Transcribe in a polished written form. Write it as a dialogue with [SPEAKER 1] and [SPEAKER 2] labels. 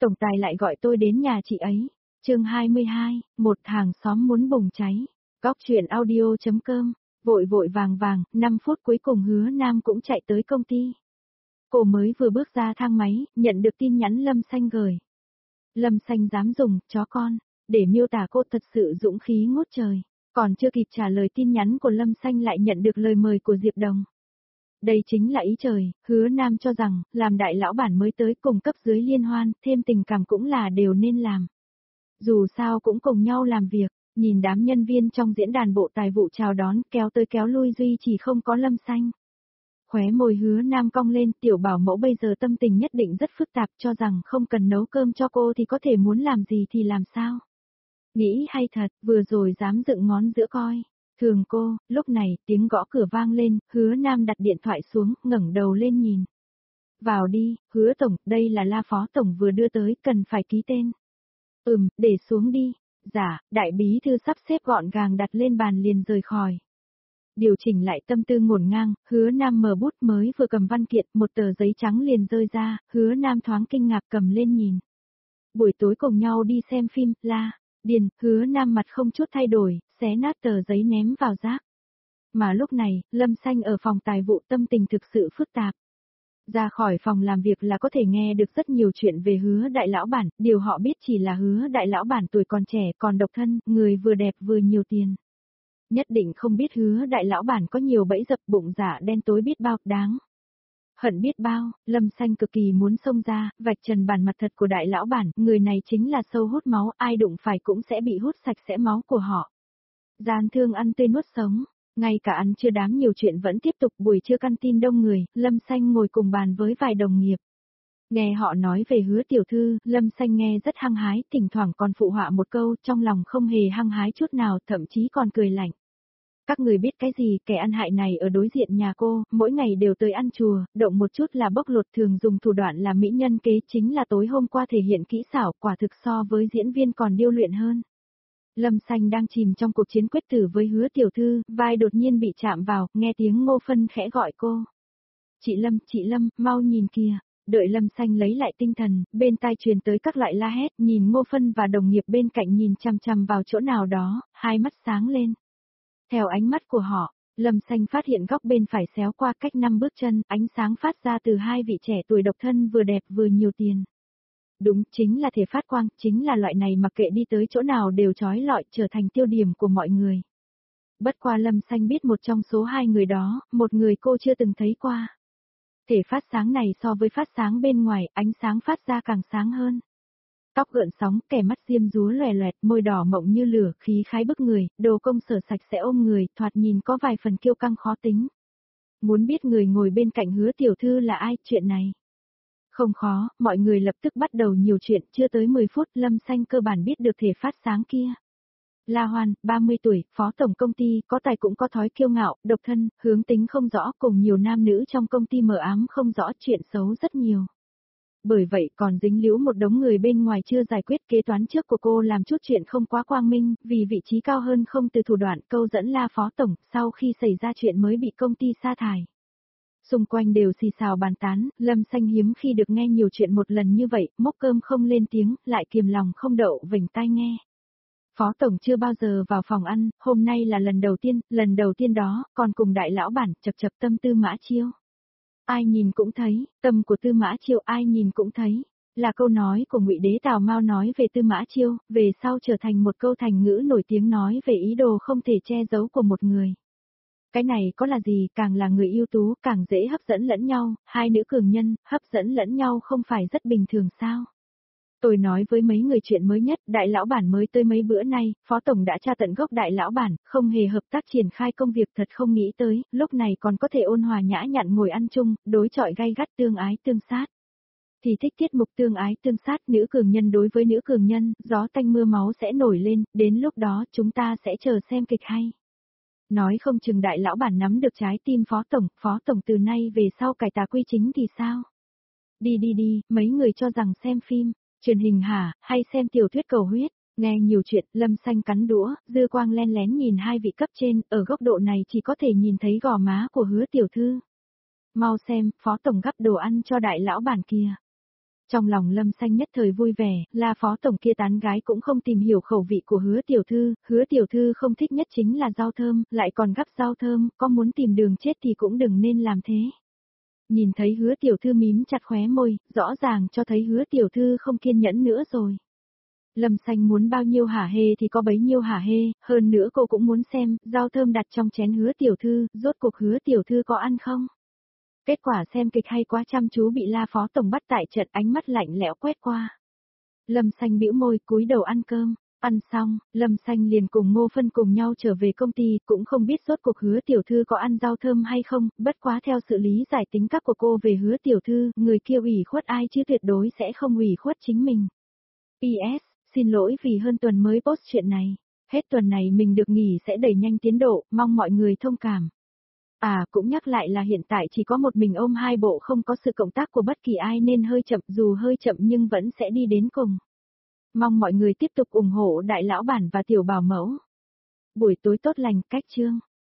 [SPEAKER 1] Tổng tài lại gọi tôi đến nhà chị ấy. Chương 22, một hàng xóm muốn bùng cháy. Góc truyện audio.com. Vội vội vàng vàng, 5 phút cuối cùng Hứa Nam cũng chạy tới công ty. Cô mới vừa bước ra thang máy, nhận được tin nhắn Lâm Xanh gửi. Lâm Xanh dám dùng, chó con, để miêu tả cô thật sự dũng khí ngút trời. Còn chưa kịp trả lời tin nhắn của Lâm Xanh lại nhận được lời mời của Diệp Đồng. Đây chính là ý trời, Hứa Nam cho rằng, làm đại lão bản mới tới cùng cấp dưới liên hoan, thêm tình cảm cũng là đều nên làm. Dù sao cũng cùng nhau làm việc, nhìn đám nhân viên trong diễn đàn bộ tài vụ chào đón kéo tới kéo lui duy chỉ không có Lâm Xanh. Khóe môi Hứa Nam cong lên, tiểu bảo mẫu bây giờ tâm tình nhất định rất phức tạp, cho rằng không cần nấu cơm cho cô thì có thể muốn làm gì thì làm sao. Nghĩ hay thật, vừa rồi dám dựng ngón giữa coi. Thường cô, lúc này tiếng gõ cửa vang lên, Hứa Nam đặt điện thoại xuống, ngẩng đầu lên nhìn. Vào đi, Hứa Tổng, đây là La Phó Tổng vừa đưa tới, cần phải ký tên. Để xuống đi. Dạ, đại bí thư sắp xếp gọn gàng đặt lên bàn liền rời khỏi. Điều chỉnh lại tâm tư ngổn ngang, Hứa Nam mở bút mới vừa cầm văn kiện, một tờ giấy trắng liền rơi ra, Hứa Nam thoáng kinh ngạc cầm lên nhìn. Buổi tối cùng nhau đi xem phim, La. Điền, Hứa Nam mặt không chút thay đổi, xé nát tờ giấy ném vào rác. Mà lúc này, Lâm Xanh ở phòng tài vụ tâm tình thực sự phức tạp. Ra khỏi phòng làm việc là có thể nghe được rất nhiều chuyện về Hứa đại lão bản, điều họ biết chỉ là Hứa đại lão bản tuổi còn trẻ còn độc thân, người vừa đẹp vừa nhiều tiền. Nhất định không biết Hứa đại lão bản có nhiều bẫy dập bụng dạ đen tối biết bao, đáng hận biết bao. Lâm Xanh cực kỳ muốn xông ra, vạch trần bản mặt thật của đại lão bản, người này chính là sâu hút máu, ai đụng phải cũng sẽ bị hút sạch sẽ máu của họ. Gian thương ăn tươi nuốt sống, ngay cả ăn trưa đám nhiều chuyện vẫn tiếp tục, buổi trưa căn tin đông người, Lâm Xanh ngồi cùng bàn với vài đồng nghiệp. Nghe họ nói về Hứa tiểu thư, Lâm Xanh nghe rất hăng hái, thỉnh thoảng còn phụ họa một câu, trong lòng không hề hăng hái chút nào, thậm chí còn cười lạnh. Các người biết cái gì, kẻ ăn hại này ở đối diện nhà cô, mỗi ngày đều tới ăn chùa, động một chút là bóc lột, thường dùng thủ đoạn là mỹ nhân kế, chính là tối hôm qua thể hiện kỹ xảo, quả thực so với diễn viên còn điêu luyện hơn. Lâm Xanh đang chìm trong cuộc chiến quyết tử với Hứa tiểu thư, vai đột nhiên bị chạm vào, nghe tiếng Ngô Phân khẽ gọi cô. Chị Lâm, mau nhìn kìa. Đợi Lâm Xanh lấy lại tinh thần, bên tai truyền tới các loại la hét, nhìn Ngô Phân và đồng nghiệp bên cạnh nhìn chằm chằm vào chỗ nào đó, hai mắt sáng lên. Theo ánh mắt của họ, Lâm Xanh phát hiện góc bên phải xéo qua cách 5 bước chân, ánh sáng phát ra từ hai vị trẻ tuổi độc thân vừa đẹp vừa nhiều tiền. Đúng, chính là thể phát quang, chính là loại này mặc kệ đi tới chỗ nào đều chói lọi, trở thành tiêu điểm của mọi người. Bất qua Lâm Xanh biết một trong số hai người đó, một người cô chưa từng thấy qua. Thể phát sáng này so với phát sáng bên ngoài, ánh sáng phát ra càng sáng hơn. Tóc gợn sóng, kẻ mắt diêm dúa lòe loẹt, môi đỏ mộng như lửa, khí khái bức người, đồ công sở sạch sẽ ôm người, thoạt nhìn có vài phần kiêu căng khó tính. Muốn biết người ngồi bên cạnh Hứa tiểu thư là ai, chuyện này không khó, mọi người lập tức bắt đầu nhiều chuyện, chưa tới 10 phút Lâm Xanh cơ bản biết được thể phát sáng kia. La Hoan, 30 tuổi, phó tổng công ty, có tài cũng có thói kiêu ngạo, độc thân, hướng tính không rõ, cùng nhiều nam nữ trong công ty mờ ám không rõ, chuyện xấu rất nhiều. Bởi vậy còn dính líu một đống người bên ngoài chưa giải quyết, kế toán trước của cô làm chút chuyện không quá quang minh, vì vị trí cao hơn không từ thủ đoạn câu dẫn La phó tổng, sau khi xảy ra chuyện mới bị công ty sa thải. Xung quanh đều xì xào bàn tán, Lâm Xanh hiếm khi được nghe nhiều chuyện một lần như vậy, mốc cơm không lên tiếng, lại kiềm lòng không đậu vểnh tai nghe. Phó tổng chưa bao giờ vào phòng ăn, hôm nay là lần đầu tiên đó, còn cùng đại lão bản, chập tâm Tư Mã Chiêu. Ai nhìn cũng thấy, tâm của Tư Mã Chiêu ai nhìn cũng thấy, là câu nói của Ngụy Đế Tào Mao nói về Tư Mã Chiêu, về sau trở thành một câu thành ngữ nổi tiếng nói về ý đồ không thể che giấu của một người. Cái này có là gì, càng là người ưu tú, càng dễ hấp dẫn lẫn nhau, hai nữ cường nhân, hấp dẫn lẫn nhau không phải rất bình thường sao? Tôi nói với mấy người chuyện mới nhất, đại lão bản mới tới mấy bữa nay, phó tổng đã tra tận gốc đại lão bản, không hề hợp tác triển khai công việc, thật không nghĩ tới, lúc này còn có thể ôn hòa nhã nhặn ngồi ăn chung, đối chọi gay gắt tương ái tương sát. Thì thích tiết mục tương ái tương sát, nữ cường nhân đối với nữ cường nhân, gió tanh mưa máu sẽ nổi lên, đến lúc đó chúng ta sẽ chờ xem kịch hay. Nói không chừng đại lão bản nắm được trái tim phó tổng từ nay về sau cải tà quy chính thì sao? Đi, mấy người cho rằng xem phim truyền hình hả, hay xem tiểu thuyết cầu huyết, nghe nhiều chuyện, Lâm Xanh cắn đũa, dư quang len lén nhìn hai vị cấp trên, ở góc độ này chỉ có thể nhìn thấy gò má của Hứa tiểu thư. Mau xem, phó tổng gắp đồ ăn cho đại lão bản kia. Trong lòng Lâm Xanh nhất thời vui vẻ, La phó tổng kia tán gái cũng không tìm hiểu khẩu vị của Hứa tiểu thư không thích nhất chính là rau thơm, lại còn gắp rau thơm, có muốn tìm đường chết thì cũng đừng nên làm thế. Nhìn thấy Hứa tiểu thư mím chặt khóe môi, rõ ràng cho thấy Hứa tiểu thư không kiên nhẫn nữa rồi. Lâm Xanh muốn bao nhiêu hả hê thì có bấy nhiêu hả hê, hơn nữa cô cũng muốn xem, rau thơm đặt trong chén Hứa tiểu thư, rốt cuộc Hứa tiểu thư có ăn không? Kết quả xem kịch hay quá chăm chú bị La phó tổng bắt tại trận, ánh mắt lạnh lẽo quét qua. Lâm Xanh bĩu môi cúi đầu ăn cơm, ăn xong, Lâm Xanh liền cùng Ngô Phân cùng nhau trở về công ty, cũng không biết rốt cuộc Hứa tiểu thư có ăn rau thơm hay không, bất quá theo sự lý giải tính cách của cô về Hứa tiểu thư, người kia ủy khuất ai chứ tuyệt đối sẽ không ủy khuất chính mình. PS, xin lỗi vì hơn tuần mới post chuyện này, hết tuần này mình được nghỉ sẽ đẩy nhanh tiến độ, mong mọi người thông cảm. À, cũng nhắc lại là hiện tại chỉ có một mình ôm hai bộ, không có sự cộng tác của bất kỳ ai nên hơi chậm, dù hơi chậm nhưng vẫn sẽ đi đến cùng. Mong mọi người tiếp tục ủng hộ đại lão bản và tiểu bảo mẫu. Buổi tối tốt lành, cách chương.